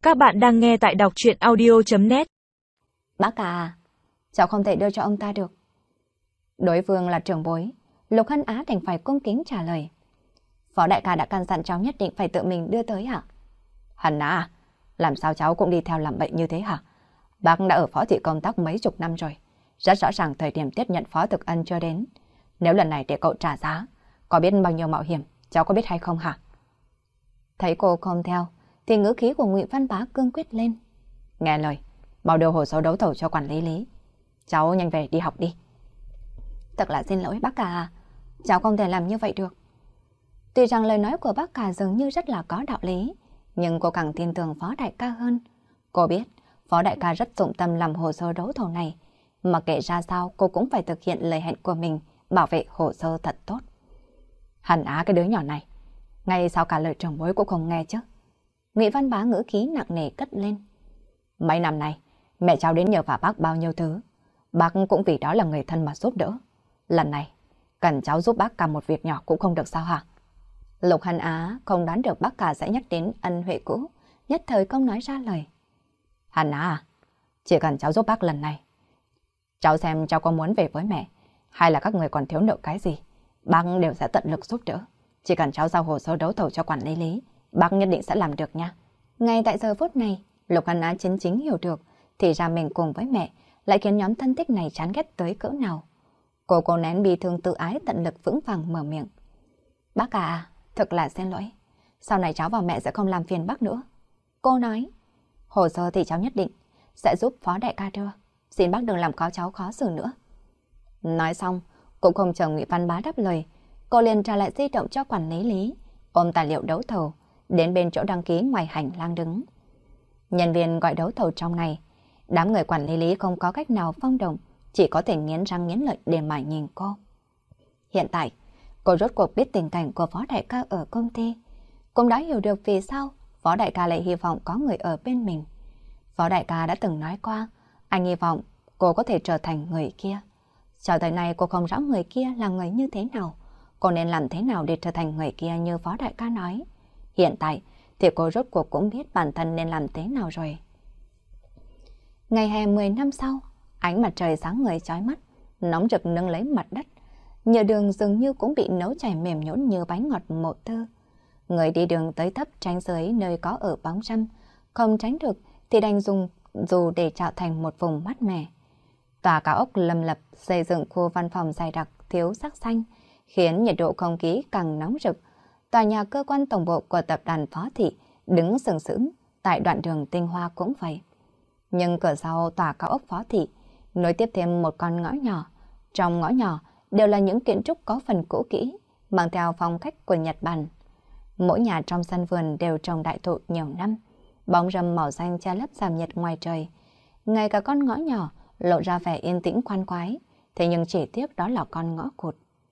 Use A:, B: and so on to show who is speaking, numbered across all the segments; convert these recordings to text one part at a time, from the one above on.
A: Các bạn đang nghe tại đọc truyện audio.net.
B: Bác à, cháu không thể đưa cho ông ta được. Đối phương là trưởng bối, Lục Hân Á đành phải cung kính trả lời. Phó đại ca đã căn dặn cháu nhất định phải tự mình đưa tới hả? Hân Á, làm sao cháu cũng đi theo làm bệnh như thế hả? Bác đã ở phó thị công tác mấy chục năm rồi. Rất rõ ràng thời điểm tiếp nhận phó thực ân chưa đến. Nếu lần này để cậu trả giá, có biết bao nhiêu mạo hiểm, cháu có biết hay không hả? Thấy cô không theo, thì ngữ khí của Ngụy Văn Bá cương quyết lên. Nghe lời, mau đưa hồ sơ đấu thầu cho quản lý Lý. Cháu nhanh về đi học đi. Thật là xin lỗi bác cả, cháu không thể làm như vậy được. Tuy rằng lời nói của bác cả dường như rất là có đạo lý, nhưng cô càng tin tưởng Phó đại ca hơn. Cô biết Phó đại ca rất dụng tâm làm hồ sơ đấu thầu này, mà kể ra sao cô cũng phải thực hiện lời hẹn của mình, bảo vệ hồ sơ thật tốt. Hân Á, cái đứa nhỏ này, ngay sau cả lời trưởng bối cũng không nghe chứ. Ngụy Văn Bá ngữ khí nặng nề cất lên. Mấy năm nay, mẹ cháu đến nhờ vả bác bao nhiêu thứ. Bác cũng vì đó là người thân mà giúp đỡ. Lần này, cần cháu giúp bác cả một việc nhỏ cũng không được sao hả? Lục Hân Á không đoán được bác cả sẽ nhắc đến ân huệ cũ, nhất thời không nói ra lời. Hân Á à, chỉ cần cháu giúp bác lần này, cháu xem cháu có muốn về với mẹ, hay là các người còn thiếu nợ cái gì, bác đều sẽ tận lực giúp đỡ. Chỉ cần cháu giao hồ sơ đấu thầu cho quản lý Lý, bác nhất định sẽ làm được nha. Ngay tại giờ phút này, Lục Hân Á chính hiểu được, thì ra mình cùng với mẹ lại khiến nhóm thân thích này chán ghét tới cỡ nào. Cô nén bi thương tự ái tận lực vững vàng mở miệng. Bác à, thật là xin lỗi. Sau này cháu và mẹ sẽ không làm phiền bác nữa. Cô nói, hồ sơ thì cháu nhất định sẽ giúp Phó đại ca đưa. Xin bác đừng làm khó cháu khó xử nữa. Nói xong, cũng không chờ Ngụy Văn Bá đáp lời, cô liền trả lại di động cho quản lý Lý, ôm tài liệu đấu thầu, đến bên chỗ đăng ký ngoài hành lang đứng. Nhân viên gọi đấu thầu trong này, đám người quản lý Lý không có cách nào phong động, chỉ có thể nghiến răng nghiến lợi để mà nhìn cô. Hiện tại, cô rốt cuộc biết tình cảnh của Phó đại ca ở công ty, cũng đã hiểu được vì sao Phó đại ca lại hy vọng có người ở bên mình. Phó đại ca đã từng nói qua, anh hy vọng cô có thể trở thành người kia. Cho tới nay cô không rõ người kia là người như thế nào, cô nên làm thế nào để trở thành người kia như Phó đại ca nói. Hiện tại thì cô rốt cuộc cũng biết bản thân nên làm thế nào rồi. Ngày hè 10 năm sau, ánh mặt trời sáng ngời chói mắt, nóng rực nâng lấy mặt đất. Nhựa đường dường như cũng bị nấu chảy mềm nhũn như bánh ngọt mộ tư. Người đi đường tới thấp tránh dưới nơi có ở bóng râm, không tránh được thì đành dùng dù để tạo thành một vùng mát mẻ. Tòa cao ốc lầm lập xây dựng khu văn phòng dày đặc thiếu sắc xanh, khiến nhiệt độ không khí càng nóng rực. Tòa nhà cơ quan tổng bộ của tập đoàn Phó Thị đứng sừng sững tại đoạn đường Tinh Hoa cũng vậy. Nhưng cửa sau tòa cao ốc Phó Thị nối tiếp thêm một con ngõ nhỏ. Trong ngõ nhỏ đều là những kiến trúc có phần cũ kỹ, mang theo phong cách của Nhật Bản. Mỗi nhà trong sân vườn đều trồng đại thụ nhiều năm, bóng râm màu xanh che lấp ràm nhiệt ngoài trời. Ngay cả con ngõ nhỏ lộ ra vẻ yên tĩnh khoan khoái, thế nhưng chỉ tiếc đó là con ngõ cụt.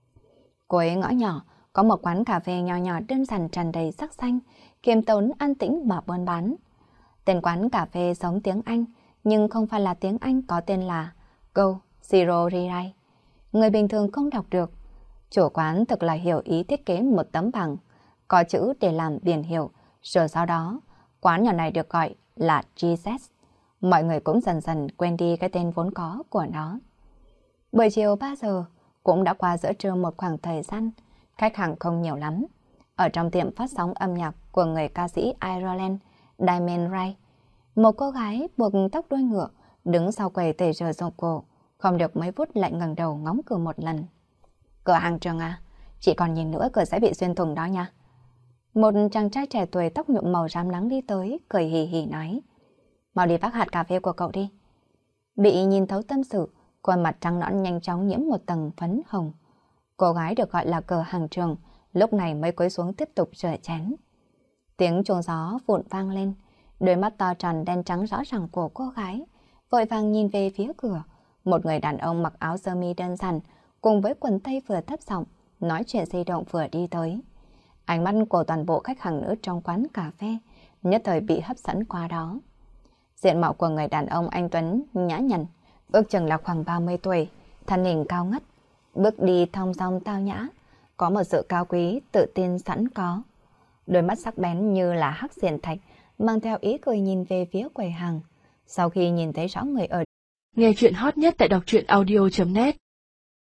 B: Cuối ngõ nhỏ có một quán cà phê nho nhỏ đơn giản tràn đầy sắc xanh, kiềm tốn an tĩnh mà buôn bán. Tên quán cà phê giống tiếng Anh, nhưng không phải là tiếng Anh có tên là Go Zero Rewrite. Người bình thường không đọc được. Chủ quán thực là hiểu ý thiết kế một tấm bảng, có chữ để làm biển hiệu, rồi sau đó, quán nhỏ này được gọi là GZ. Mọi người cũng dần dần quên đi cái tên vốn có của nó. Buổi chiều 3 giờ, cũng đã qua giữa trưa một khoảng thời gian, khách hàng không nhiều lắm. Ở trong tiệm phát sóng âm nhạc của người ca sĩ Ireland, Diamond Ray, một cô gái buộc tóc đuôi ngựa, đứng sau quầy tẩy rửa dụng cổ, không được mấy phút lại ngẩng đầu ngóng cửa một lần. Cửa hàng Trường à, chị còn nhìn nữa cửa sẽ bị xuyên thủng đó nha. Một chàng trai trẻ tuổi tóc nhuộm màu rám nắng đi tới, cười hì hì nói. Mau đi vác hạt cà phê của cậu đi. Bị nhìn thấu tâm sự, khuôn mặt trắng nõn nhanh chóng nhiễm một tầng phấn hồng. Cô gái được gọi là Cửa hàng Trường, lúc này mới cúi xuống tiếp tục rửa chén. Tiếng chuông gió vụn vang lên, đôi mắt to tròn đen trắng rõ ràng của cô gái vội vàng nhìn về phía cửa. Một người đàn ông mặc áo sơ mi đơn giản cùng với quần tây vừa thấp giọng nói chuyện di động vừa đi tới. Ánh mắt của toàn bộ khách hàng nữ trong quán cà phê nhất thời bị hấp dẫn qua đó. Diện mạo của người đàn ông anh tuấn nhã nhặn, ước chừng là khoảng 30 tuổi, thân hình cao ngất, bước đi thong dong tao nhã, có một sự cao quý tự tin sẵn có. Đôi mắt sắc bén như là hắc xiển thạch mang theo ý cười nhìn về phía quầy hàng. Sau khi nhìn thấy 6 người ở
A: nghe chuyện hot nhất tại đọc truyện audio.net